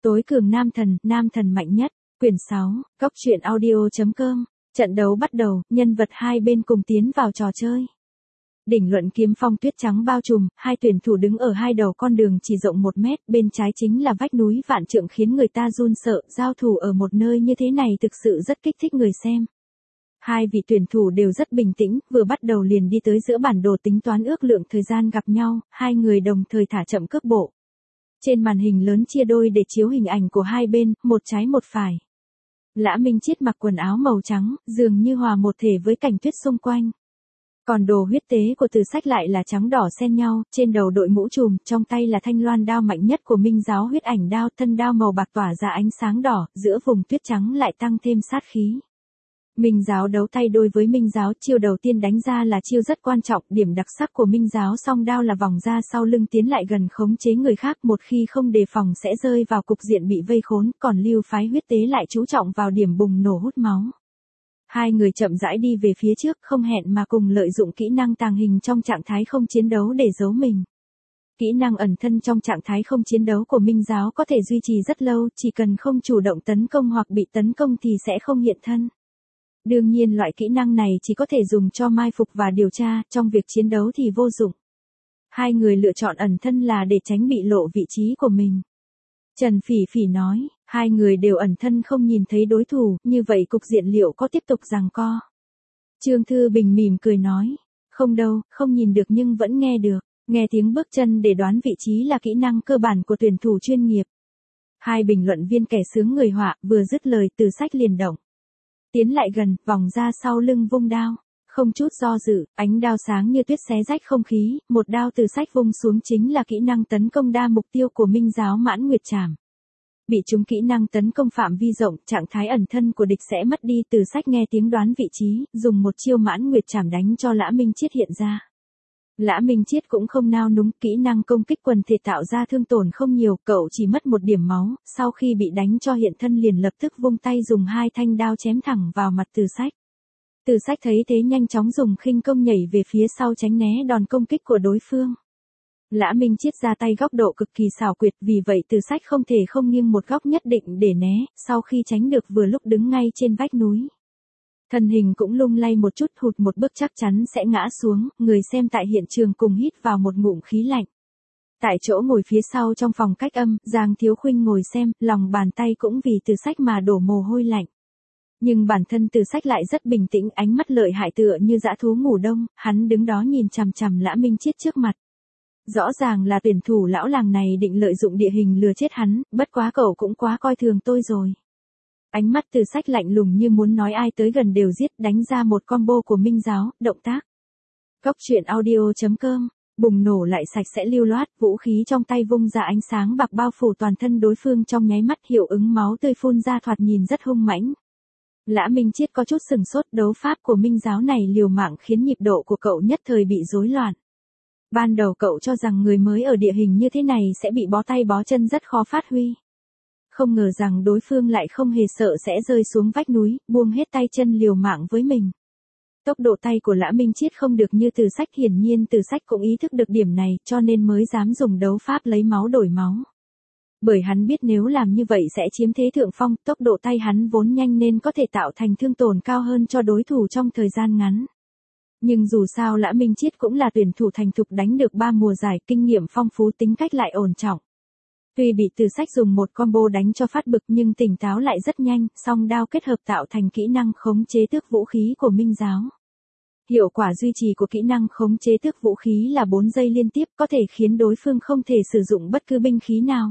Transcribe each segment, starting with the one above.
Tối cường nam thần mạnh nhất, quyển 6, Cốc truyện audio.com, trận đấu bắt đầu, nhân vật hai bên cùng tiến vào trò chơi. Đỉnh luận kiếm phong tuyết trắng bao trùm, hai tuyển thủ đứng ở hai đầu con đường chỉ rộng 1 mét, bên trái chính là vách núi vạn trượng khiến người ta run sợ, giao thủ ở một nơi như thế này thực sự rất kích thích người xem. Hai vị tuyển thủ đều rất bình tĩnh, vừa bắt đầu liền đi tới giữa bản đồ tính toán ước lượng thời gian gặp nhau, hai người đồng thời thả chậm cước bộ. Trên màn hình lớn chia đôi để chiếu hình ảnh của hai bên, một trái một phải. Lã Minh Chiết mặc quần áo màu trắng, dường như hòa một thể với cảnh tuyết xung quanh. Còn đồ huyết tế của Từ Sách lại là trắng đỏ xen nhau, trên đầu đội mũ trùm, trong tay là thanh loan đao mạnh nhất của Minh giáo huyết ảnh đao, thân đao màu bạc tỏa ra ánh sáng đỏ, giữa vùng tuyết trắng lại tăng thêm sát khí. Minh giáo đấu tay đôi với Minh giáo, chiêu đầu tiên đánh ra là chiêu rất quan trọng, điểm đặc sắc của Minh giáo song đao là vòng ra sau lưng tiến lại gần khống chế người khác, một khi không đề phòng sẽ rơi vào cục diện bị vây khốn, còn Lưu phái huyết tế lại chú trọng vào điểm bùng nổ hút máu. Hai người chậm rãi đi về phía trước, không hẹn mà cùng lợi dụng kỹ năng tàng hình trong trạng thái không chiến đấu để giấu mình. Kỹ năng ẩn thân trong trạng thái không chiến đấu của Minh giáo có thể duy trì rất lâu, chỉ cần không chủ động tấn công hoặc bị tấn công thì sẽ không hiện thân. Đương nhiên loại kỹ năng này chỉ có thể dùng cho mai phục và điều tra, trong việc chiến đấu thì vô dụng. Hai người lựa chọn ẩn thân là để tránh bị lộ vị trí của mình. Trần Phỉ Phỉ nói, hai người đều ẩn thân không nhìn thấy đối thủ, như vậy cục diện liệu có tiếp tục giằng co? Trương Thư Bình mỉm cười nói, không đâu, không nhìn được nhưng vẫn nghe được, nghe tiếng bước chân để đoán vị trí là kỹ năng cơ bản của tuyển thủ chuyên nghiệp. Hai bình luận viên kẻ sướng người họa, vừa dứt lời Từ Sách liền động. Tiến lại gần, vòng ra sau lưng vung đao. Không chút do dự, ánh đao sáng như tuyết xé rách không khí, một đao Từ Sách vung xuống chính là kỹ năng tấn công đa mục tiêu của Minh giáo Mãn Nguyệt Trảm. Bị trúng kỹ năng tấn công phạm vi rộng, trạng thái ẩn thân của địch sẽ mất đi. Từ Sách nghe tiếng đoán vị trí, dùng một chiêu Mãn Nguyệt Trảm đánh cho Lã Minh Chiết hiện ra. Lã Minh Chiết cũng không nao núng, kỹ năng công kích quần thể tạo ra thương tổn không nhiều, cậu chỉ mất 1 điểm máu, sau khi bị đánh cho hiện thân liền lập tức vung tay dùng 2 thanh đao chém thẳng vào mặt Từ Sách. Từ Sách thấy thế nhanh chóng dùng khinh công nhảy về phía sau tránh né đòn công kích của đối phương. Lã Minh Chiết ra tay góc độ cực kỳ xảo quyệt, vì vậy Từ Sách không thể không nghiêng một góc nhất định để né, sau khi tránh được vừa lúc đứng ngay trên vách núi. Thân hình cũng lung lay một chút, hụt một bước chắc chắn sẽ ngã xuống, người xem tại hiện trường cùng hít vào một ngụm khí lạnh. Tại chỗ ngồi phía sau trong phòng cách âm, Giang Thiếu Khuynh ngồi xem, lòng bàn tay cũng vì Từ Sách mà đổ mồ hôi lạnh. Nhưng bản thân Từ Sách lại rất bình tĩnh, ánh mắt lợi hại tựa như dã thú ngủ đông, hắn đứng đó nhìn chằm chằm Lã Minh Chiết trước mặt. Rõ ràng là tuyển thủ lão làng này định lợi dụng địa hình lừa chết hắn, bất quá cậu cũng quá coi thường tôi rồi. Ánh mắt Từ Sách lạnh lùng như muốn nói ai tới gần đều giết, đánh ra một combo của Minh giáo, động tác. Cốc truyện audio.com, bùng nổ lại sạch sẽ lưu loát, vũ khí trong tay vung ra ánh sáng bạc bao phủ toàn thân đối phương trong nháy mắt, hiệu ứng máu tươi phun ra thoạt nhìn rất hung mãnh. Lã Minh Chiết có chút sừng sốt, đấu pháp của Minh giáo này liều mạng khiến nhịp độ của cậu nhất thời bị rối loạn. Ban đầu cậu cho rằng người mới ở địa hình như thế này sẽ bị bó tay bó chân rất khó phát huy. Không ngờ rằng đối phương lại không hề sợ sẽ rơi xuống vách núi, buông hết tay chân liều mạng với mình. Tốc độ tay của Lã Minh Chiết không được như Từ Sách, hiển nhiên Từ Sách cũng ý thức được điểm này, cho nên mới dám dùng đấu pháp lấy máu đổi máu. Bởi hắn biết nếu làm như vậy sẽ chiếm thế thượng phong, tốc độ tay hắn vốn nhanh nên có thể tạo thành thương tổn cao hơn cho đối thủ trong thời gian ngắn. Nhưng dù sao Lã Minh Chiết cũng là tuyển thủ thành thục đánh được 3 mùa giải, kinh nghiệm phong phú, tính cách lại ổn trọng. Tuy bị Từ Sách dùng một combo đánh cho phát bực nhưng tỉnh táo lại rất nhanh, song đao kết hợp tạo thành kỹ năng khống chế tước vũ khí của Minh giáo. Hiệu quả duy trì của kỹ năng khống chế tước vũ khí là 4 giây liên tiếp, có thể khiến đối phương không thể sử dụng bất cứ binh khí nào.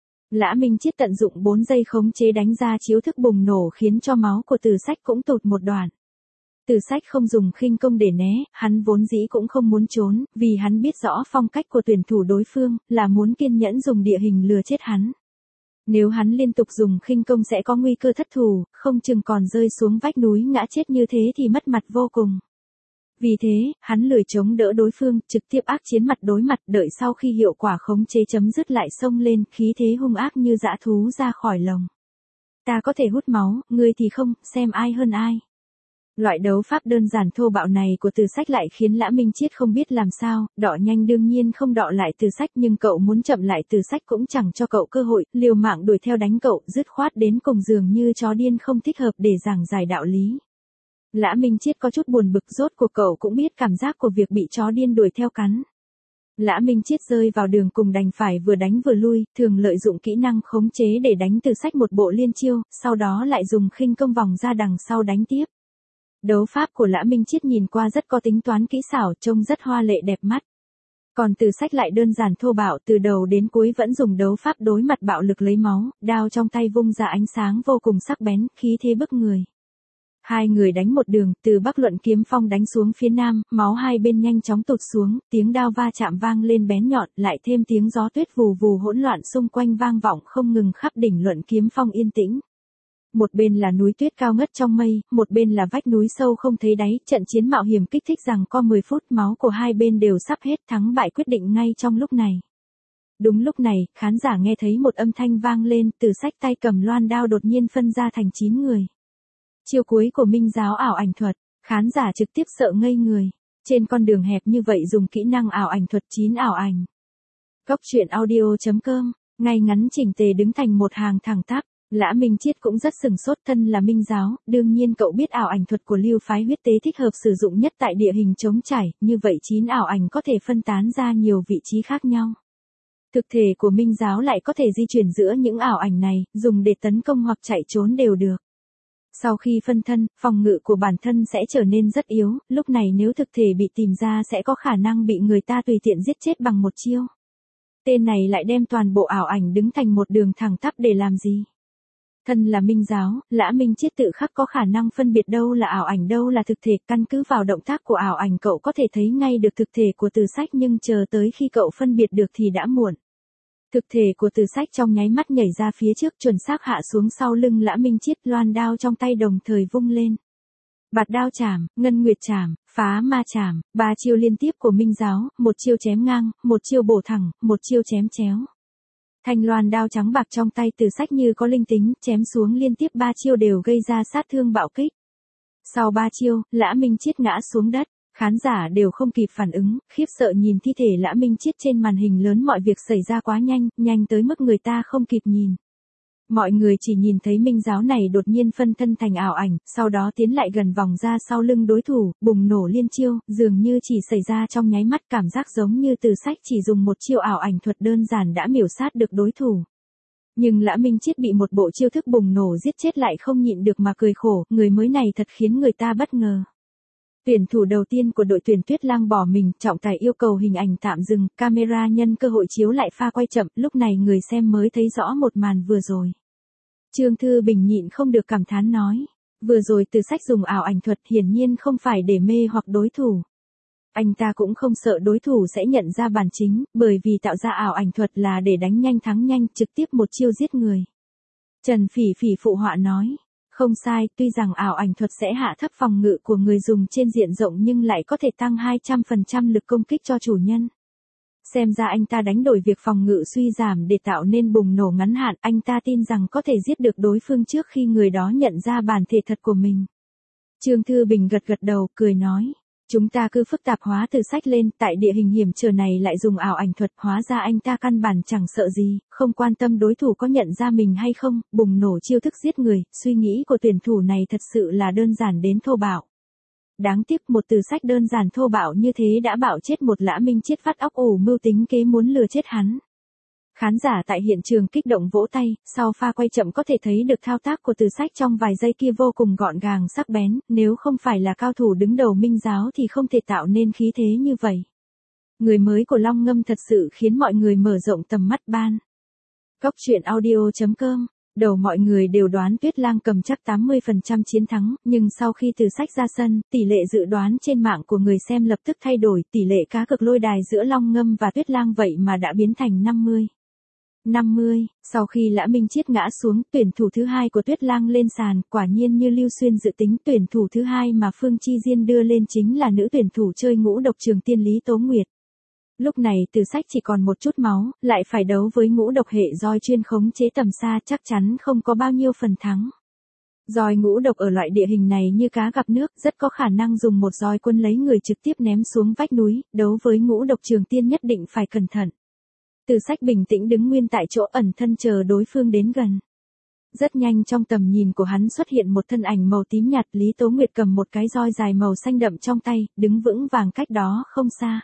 Lã Minh Chiết tận dụng 4 giây khống chế đánh ra chiếu thức bùng nổ khiến cho máu của Từ Sách cũng tụt một đoạn. Từ Sách không dùng khinh công để né, hắn vốn dĩ cũng không muốn trốn, vì hắn biết rõ phong cách của tuyển thủ đối phương, là muốn kiên nhẫn dùng địa hình lừa chết hắn. Nếu hắn liên tục dùng khinh công sẽ có nguy cơ thất thủ, không chừng còn rơi xuống vách núi ngã chết như thế thì mất mặt vô cùng. Vì thế, hắn lười chống đỡ đối phương, trực tiếp ác chiến mặt đối mặt, đợi sau khi hiệu quả khống chế chấm dứt lại xông lên, khí thế hung ác như dã thú ra khỏi lồng. Ta có thể hút máu, ngươi thì không, xem ai hơn ai. Loại đấu pháp đơn giản thô bạo này của Từ Sách lại khiến Lã Minh Chiết không biết làm sao, đọ nhanh đương nhiên không đọ lại Từ Sách nhưng cậu muốn chậm lại Từ Sách cũng chẳng cho cậu cơ hội, liều mạng đuổi theo đánh cậu, dứt khoát đến cùng dường như chó điên không thích hợp để giảng giải đạo lý. Lã Minh Chiết có chút buồn bực, rốt cuộc cậu cũng biết cảm giác của việc bị chó điên đuổi theo cắn. Lã Minh Chiết rơi vào đường cùng đành phải vừa đánh vừa lui, thường lợi dụng kỹ năng khống chế để đánh Từ Sách một bộ liên chiêu, sau đó lại dùng khinh công vòng ra đằng sau đánh tiếp. Đấu pháp của Lã Minh Chiết nhìn qua rất có tính toán kỹ xảo, trông rất hoa lệ đẹp mắt. Còn Từ Sách lại đơn giản thô bạo, từ đầu đến cuối vẫn dùng đấu pháp đối mặt bạo lực lấy máu, đao trong tay vung ra ánh sáng vô cùng sắc bén, khí thế bức người. Hai người đánh một đường, từ Bắc Luận Kiếm Phong đánh xuống phía nam, máu hai bên nhanh chóng tụt xuống, tiếng đao va chạm vang lên bén nhọn, lại thêm tiếng gió tuyết vù vù hỗn loạn xung quanh vang vọng không ngừng khắp đỉnh Luận Kiếm Phong yên tĩnh. Một bên là núi tuyết cao ngất trong mây, một bên là vách núi sâu không thấy đáy, trận chiến mạo hiểm kích thích rằng có 10 phút máu của hai bên đều sắp hết, thắng bại quyết định ngay trong lúc này. Đúng lúc này, khán giả nghe thấy một âm thanh vang lên, Từ Sách tay cầm loan đao đột nhiên phân ra thành 9 người. Chiêu cuối của Minh Giáo ảo ảnh thuật, khán giả trực tiếp sợ ngây người. Trên con đường hẹp như vậy dùng kỹ năng ảo ảnh thuật 9 ảo ảnh. Góc truyện audio.com, ngay ngắn chỉnh tề đứng thành một hàng thẳng tắp. Lã Minh Chiết cũng rất sừng sốt, thân là Minh Giáo, đương nhiên cậu biết ảo ảnh thuật của lưu phái huyết tế thích hợp sử dụng nhất tại địa hình trống trải, như vậy 9 ảo ảnh có thể phân tán ra nhiều vị trí khác nhau. Thực thể của Minh Giáo lại có thể di chuyển giữa những ảo ảnh này, dùng để tấn công hoặc chạy trốn đều được. Sau khi phân thân, phòng ngự của bản thân sẽ trở nên rất yếu, lúc này nếu thực thể bị tìm ra sẽ có khả năng bị người ta tùy tiện giết chết bằng một chiêu. Tên này lại đem toàn bộ ảo ảnh đứng thành một đường thẳng tắp để làm gì? Thân là Minh Giáo, Lã Minh Chiết tự khắc có khả năng phân biệt đâu là ảo ảnh đâu là thực thể, căn cứ vào động tác của ảo ảnh cậu có thể thấy ngay được thực thể của Từ Sách nhưng chờ tới khi cậu phân biệt được thì đã muộn. Thực thể của Từ Sách trong nháy mắt nhảy ra phía trước, chuẩn xác hạ xuống sau lưng Lã Minh Chiết, loan đao trong tay đồng thời vung lên. Bạt đao chảm, ngân nguyệt chảm, phá ma chảm, 3 chiêu liên tiếp của Minh Giáo, một chiêu chém ngang, một chiêu bổ thẳng, một chiêu chém chéo. Thanh loan đao trắng bạc trong tay Từ Sách như có linh tính, chém xuống liên tiếp 3 chiêu đều gây ra sát thương bạo kích. Sau 3 chiêu, Lã Minh Chiết ngã xuống đất. Khán giả đều không kịp phản ứng, khiếp sợ nhìn thi thể Lã Minh Chiết trên màn hình lớn, mọi việc xảy ra quá nhanh, nhanh tới mức người ta không kịp nhìn. Mọi người chỉ nhìn thấy Minh Giáo này đột nhiên phân thân thành ảo ảnh, sau đó tiến lại gần vòng ra sau lưng đối thủ, bùng nổ liên chiêu, dường như chỉ xảy ra trong nháy mắt, cảm giác giống như Từ Sách chỉ dùng một chiêu ảo ảnh thuật đơn giản đã miểu sát được đối thủ. Nhưng Lã Minh Chiết bị một bộ chiêu thức bùng nổ giết chết lại không nhịn được mà cười khổ, người mới này thật khiến người ta bất ngờ. Tuyển thủ đầu tiên của đội tuyển Tuyết Lang bỏ mình, trọng tài yêu cầu hình ảnh tạm dừng, camera nhân cơ hội chiếu lại pha quay chậm, lúc này người xem mới thấy rõ một màn vừa rồi. Trương Thư Bình nhịn không được cảm thán nói, vừa rồi Từ Sách dùng ảo ảnh thuật hiển nhiên không phải để mê hoặc đối thủ. Anh ta cũng không sợ đối thủ sẽ nhận ra bản chính, bởi vì tạo ra ảo ảnh thuật là để đánh nhanh thắng nhanh, trực tiếp một chiêu giết người. Trần Phỉ Phỉ phụ họa nói. Không sai, tuy rằng ảo ảnh thuật sẽ hạ thấp phòng ngự của người dùng trên diện rộng nhưng lại có thể tăng 200% lực công kích cho chủ nhân. Xem ra anh ta đánh đổi việc phòng ngự suy giảm để tạo nên bùng nổ ngắn hạn, anh ta tin rằng có thể giết được đối phương trước khi người đó nhận ra bản thể thật của mình. Trương Thư Bình gật gật đầu, cười nói. Chúng ta cứ phức tạp hóa Từ Sách lên, tại địa hình hiểm trở này lại dùng ảo ảnh thuật, hóa ra anh ta căn bản chẳng sợ gì, không quan tâm đối thủ có nhận ra mình hay không, bùng nổ chiêu thức giết người, suy nghĩ của tuyển thủ này thật sự là đơn giản đến thô bạo. Đáng tiếc một Từ Sách đơn giản thô bạo như thế đã bạo chết một Lã Minh Chiết phát óc ủ mưu tính kế muốn lừa chết hắn. Khán giả tại hiện trường kích động vỗ tay, sau pha quay chậm có thể thấy được thao tác của Từ Sách trong vài giây kia vô cùng gọn gàng sắc bén, nếu không phải là cao thủ đứng đầu Minh Giáo thì không thể tạo nên khí thế như vậy. Người mới của Long Ngâm thật sự khiến mọi người mở rộng tầm mắt ban. Góc truyện audio.com, đầu mọi người đều đoán Tuyết Lang cầm chắc 80% chiến thắng, nhưng sau khi Từ Sách ra sân, tỷ lệ dự đoán trên mạng của người xem lập tức thay đổi, tỷ lệ cá cược lôi đài giữa Long Ngâm và Tuyết Lang vậy mà đã biến thành 50. Sau khi Lã Minh Chiết ngã xuống, tuyển thủ thứ hai của Tuyết Lang lên sàn, quả nhiên như Lưu Xuyên dự tính, tuyển thủ thứ hai mà Phương Chi Diên đưa lên chính là nữ tuyển thủ chơi ngũ độc Trường Tiên Lý Tố Nguyệt. Lúc này Từ Sách chỉ còn một chút máu, lại phải đấu với ngũ độc hệ roi chuyên khống chế tầm xa, chắc chắn không có bao nhiêu phần thắng. Roi ngũ độc ở loại địa hình này như cá gặp nước, rất có khả năng dùng một roi quân lấy người trực tiếp ném xuống vách núi, đấu với ngũ độc trường tiên nhất định phải cẩn thận. Từ Sách bình tĩnh đứng nguyên tại chỗ ẩn thân chờ đối phương đến gần. Rất nhanh trong tầm nhìn của hắn xuất hiện một thân ảnh màu tím nhạt, Lý Tố Nguyệt cầm một cái roi dài màu xanh đậm trong tay, đứng vững vàng cách đó không xa.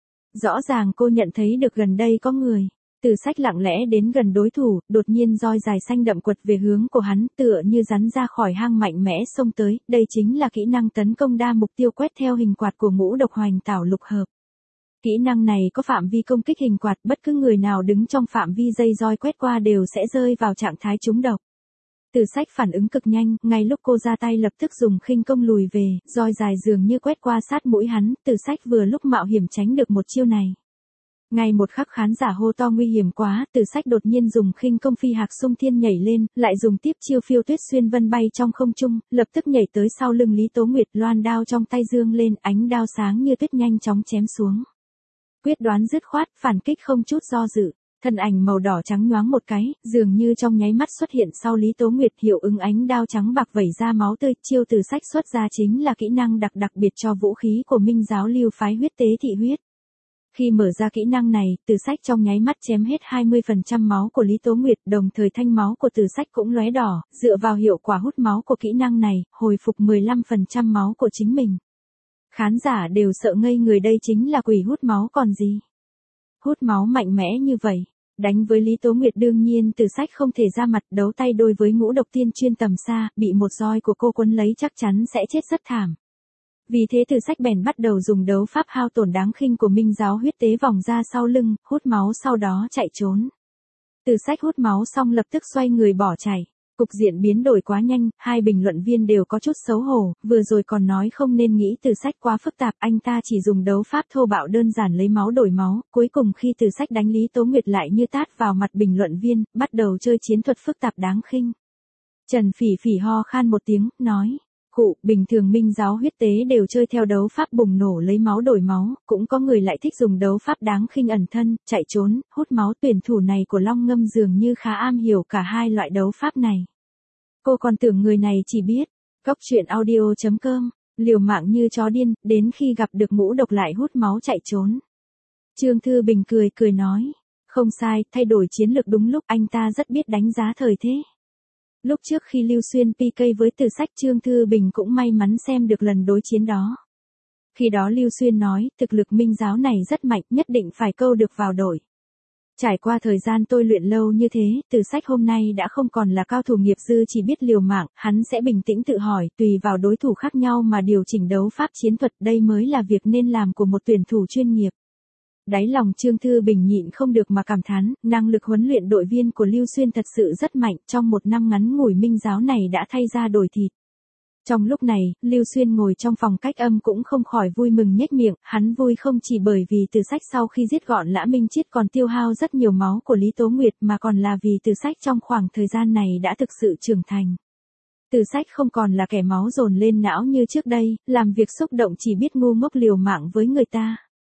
Rõ ràng cô nhận thấy được gần đây có người. Từ Sách lặng lẽ đến gần đối thủ, đột nhiên roi dài xanh đậm quật về hướng của hắn, tựa như rắn ra khỏi hang mạnh mẽ xông tới, đây chính là kỹ năng tấn công đa mục tiêu quét theo hình quạt của ngũ độc hoành tảo lục hợp. Kỹ năng này có phạm vi công kích hình quạt, bất cứ người nào đứng trong phạm vi dây roi quét qua đều sẽ rơi vào trạng thái trúng độc. Từ Sách phản ứng cực nhanh, ngay lúc cô ra tay lập tức dùng khinh công lùi về, roi dài dường như quét qua sát mũi hắn, Từ Sách vừa lúc mạo hiểm tránh được một chiêu này. Ngay một khắc khán giả hô to nguy hiểm quá, Từ Sách đột nhiên dùng khinh công phi hạc xung thiên nhảy lên, lại dùng tiếp chiêu phiêu tuyết xuyên vân bay trong không trung, lập tức nhảy tới sau lưng Lý Tố Nguyệt, loan đao trong tay dương lên, ánh đao sáng như tuyết nhanh chóng chém xuống. Quyết đoán dứt khoát, phản kích không chút do dự. Thân ảnh màu đỏ trắng nhoáng một cái, dường như trong nháy mắt xuất hiện sau Lý Tố Nguyệt, hiệu ứng ánh đao trắng bạc vẩy ra máu tươi, chiêu Từ Sách xuất ra chính là kỹ năng đặc biệt cho vũ khí của Minh giáo Lưu phái huyết tế thị huyết. Khi mở ra kỹ năng này, Từ Sách trong nháy mắt chém hết 20% máu của Lý Tố Nguyệt, đồng thời thanh máu của Từ Sách cũng lóe đỏ, dựa vào hiệu quả hút máu của kỹ năng này, hồi phục 15% máu của chính mình. Khán giả đều sợ ngây người, đây chính là quỷ hút máu còn gì. Hút máu mạnh mẽ như vậy. Đánh với Lý Tố Nguyệt đương nhiên Từ Sách không thể ra mặt, đấu tay đôi với ngũ độc tiên chuyên tầm xa, bị một roi của cô quấn lấy chắc chắn sẽ chết rất thảm. Vì thế Từ Sách bèn bắt đầu dùng đấu pháp hao tổn đáng khinh của Minh giáo huyết tế vòng ra sau lưng, hút máu sau đó chạy trốn. Từ Sách hút máu xong lập tức xoay người bỏ chạy. Cục diện biến đổi quá nhanh, hai bình luận viên đều có chút xấu hổ, vừa rồi còn nói không nên nghĩ Từ Sách quá phức tạp, anh ta chỉ dùng đấu pháp thô bạo đơn giản lấy máu đổi máu, cuối cùng khi Từ Sách đánh Lý Tố Nguyệt lại như tát vào mặt bình luận viên, bắt đầu chơi chiến thuật phức tạp đáng khinh. Trần Phỉ Phỉ ho khan một tiếng, nói, cụ, bình thường Minh giáo huyết tế đều chơi theo đấu pháp bùng nổ lấy máu đổi máu, cũng có người lại thích dùng đấu pháp đáng khinh ẩn thân, chạy trốn, hút máu, tuyển thủ này của Long Ngâm dường như khá am hiểu cả hai loại đấu pháp này. Cô còn tưởng người này chỉ biết, Cóc Truyện Audio.com, liều mạng như chó điên, đến khi gặp được ngũ độc lại hút máu chạy trốn. Trương Thư Bình cười nói, không sai, thay đổi chiến lược đúng lúc, anh ta rất biết đánh giá thời thế. Lúc trước khi Lưu Xuyên PK với Từ Sách, Trương Thư Bình cũng may mắn xem được lần đối chiến đó. Khi đó Lưu Xuyên nói, thực lực Minh giáo này rất mạnh, nhất định phải câu được vào đội. Trải qua thời gian tôi luyện lâu như thế, Từ Sách hôm nay đã không còn là cao thủ nghiệp dư chỉ biết liều mạng, hắn sẽ bình tĩnh tự hỏi, tùy vào đối thủ khác nhau mà điều chỉnh đấu pháp chiến thuật, đây mới là việc nên làm của một tuyển thủ chuyên nghiệp. Đáy lòng Trương Thư Bình nhịn không được mà cảm thán, năng lực huấn luyện đội viên của Lưu Xuyên thật sự rất mạnh, trong một năm ngắn ngủi Minh giáo này đã thay ra đổi thịt. Trong lúc này, Lưu Xuyên ngồi trong phòng cách âm cũng không khỏi vui mừng nhếch miệng, hắn vui không chỉ bởi vì Từ Sách sau khi giết gọn Lã Minh Chiết còn tiêu hao rất nhiều máu của Lý Tố Nguyệt mà còn là vì Từ Sách trong khoảng thời gian này đã thực sự trưởng thành. Từ Sách không còn là kẻ máu dồn lên não như trước đây, làm việc xúc động chỉ biết ngu ngốc liều mạng với người ta.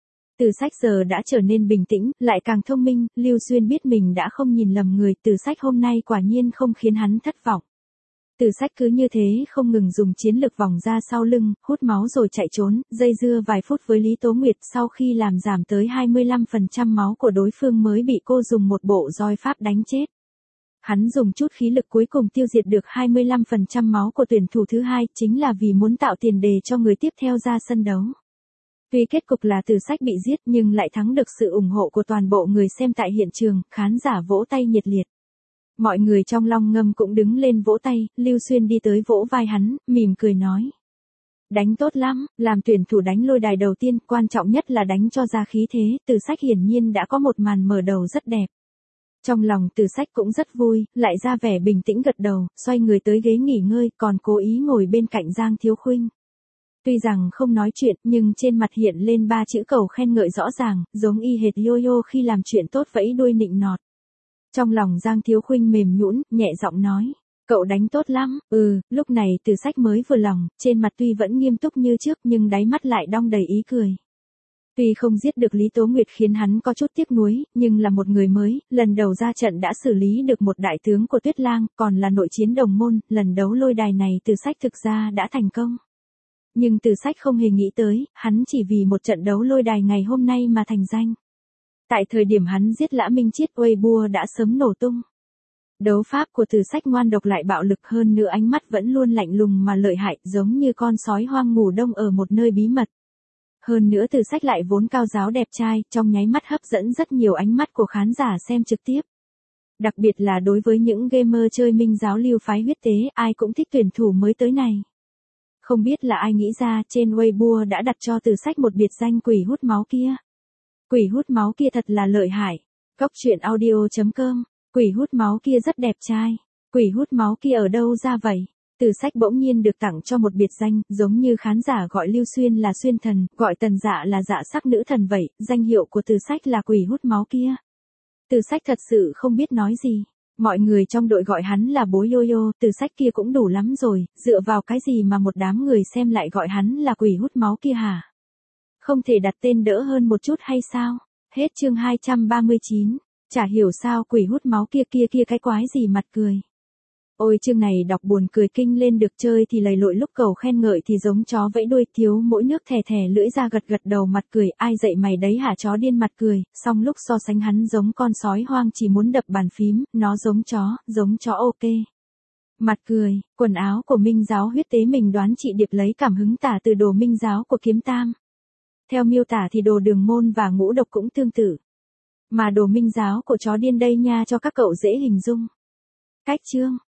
Từ Sách giờ đã trở nên bình tĩnh, lại càng thông minh, Lưu Xuyên biết mình đã không nhìn lầm người, Từ Sách hôm nay quả nhiên không khiến hắn thất vọng. Từ Sách cứ như thế không ngừng dùng chiến lược vòng ra sau lưng, hút máu rồi chạy trốn, dây dưa vài phút với Lý Tố Nguyệt, sau khi làm giảm tới 25% máu của đối phương mới bị cô dùng một bộ roi pháp đánh chết. Hắn dùng chút khí lực cuối cùng tiêu diệt được 25% máu của tuyển thủ thứ hai, chính là vì muốn tạo tiền đề cho người tiếp theo ra sân đấu. Tuy kết cục là Từ Sách bị giết nhưng lại thắng được sự ủng hộ của toàn bộ người xem tại hiện trường, khán giả vỗ tay nhiệt liệt. Mọi người trong Long Ngâm cũng đứng lên vỗ tay, Lưu Xuyên đi tới vỗ vai hắn, mỉm cười nói. Đánh tốt lắm, làm tuyển thủ đánh lôi đài đầu tiên, quan trọng nhất là đánh cho ra khí thế, Từ Sách hiển nhiên đã có một màn mở đầu rất đẹp. Trong lòng Từ Sách cũng rất vui, lại ra vẻ bình tĩnh gật đầu, xoay người tới ghế nghỉ ngơi, còn cố ý ngồi bên cạnh Giang Thiếu Khuynh. Tuy rằng không nói chuyện, nhưng trên mặt hiện lên 3 chữ cầu khen ngợi rõ ràng, giống y hệt Yo-Yo khi làm chuyện tốt vẫy đuôi nịnh nọt. Trong lòng Giang Thiếu Khuynh mềm nhũn, nhẹ giọng nói, cậu đánh tốt lắm, lúc này Từ Sách mới vừa lòng, trên mặt tuy vẫn nghiêm túc như trước nhưng đáy mắt lại đong đầy ý cười. Tuy không giết được Lý Tố Nguyệt khiến hắn có chút tiếc nuối, nhưng là một người mới, lần đầu ra trận đã xử lý được một đại tướng của Tuyết Lang, còn là nội chiến đồng môn, lần đấu lôi đài này Từ Sách thực ra đã thành công. Nhưng Từ Sách không hề nghĩ tới, hắn chỉ vì một trận đấu lôi đài ngày hôm nay mà thành danh. Tại thời điểm hắn giết Lã Minh Chiết, Weibo đã sớm nổ tung. Đấu pháp của Từ Sách ngoan độc lại bạo lực, hơn nữa ánh mắt vẫn luôn lạnh lùng mà lợi hại, giống như con sói hoang ngủ đông ở một nơi bí mật. Hơn nữa Từ Sách lại vốn cao giáo đẹp trai, trong nháy mắt hấp dẫn rất nhiều ánh mắt của khán giả xem trực tiếp. Đặc biệt là đối với những gamer chơi Minh giáo lưu phái huyết tế, ai cũng thích tuyển thủ mới tới này. Không biết là ai nghĩ ra, trên Weibo đã đặt cho Từ Sách một biệt danh quỷ hút máu kia. Quỷ hút máu kia thật là lợi hại. Cốc truyện audio.com. Quỷ hút máu kia rất đẹp trai. Quỷ hút máu kia ở đâu ra vậy? Từ Sách bỗng nhiên được tặng cho một biệt danh, giống như khán giả gọi Lưu Xuyên là Xuyên thần, gọi Tần Dạ là Dạ sắc nữ thần vậy, danh hiệu của Từ Sách là quỷ hút máu kia. Từ Sách thật sự không biết nói gì. Mọi người trong đội gọi hắn là bố Yo-yo, Từ Sách kia cũng đủ lắm rồi, dựa vào cái gì mà một đám người xem lại gọi hắn là quỷ hút máu kia hả? Không thể đặt tên đỡ hơn một chút hay sao? Hết chương 239. Chả hiểu sao quỷ hút máu kia cái quái gì mặt cười. Ôi chương này đọc buồn cười kinh lên, được chơi thì lầy lội, lúc cầu khen ngợi thì giống chó vẫy đuôi, thiếu mỗi nước thè thè lưỡi ra gật đầu mặt cười, ai dạy mày đấy hả chó điên mặt cười, xong lúc so sánh hắn giống con sói hoang chỉ muốn đập bàn phím, nó giống chó ok. Mặt cười, quần áo của Minh giáo huyết tế mình đoán chị Điệp lấy cảm hứng tả từ đồ Minh giáo của Kiếm Tam. Theo miêu tả thì đồ Đường Môn và Ngũ Độc cũng tương tự. Mà đồ Minh giáo của chó điên đây nha cho các cậu dễ hình dung. Cách chương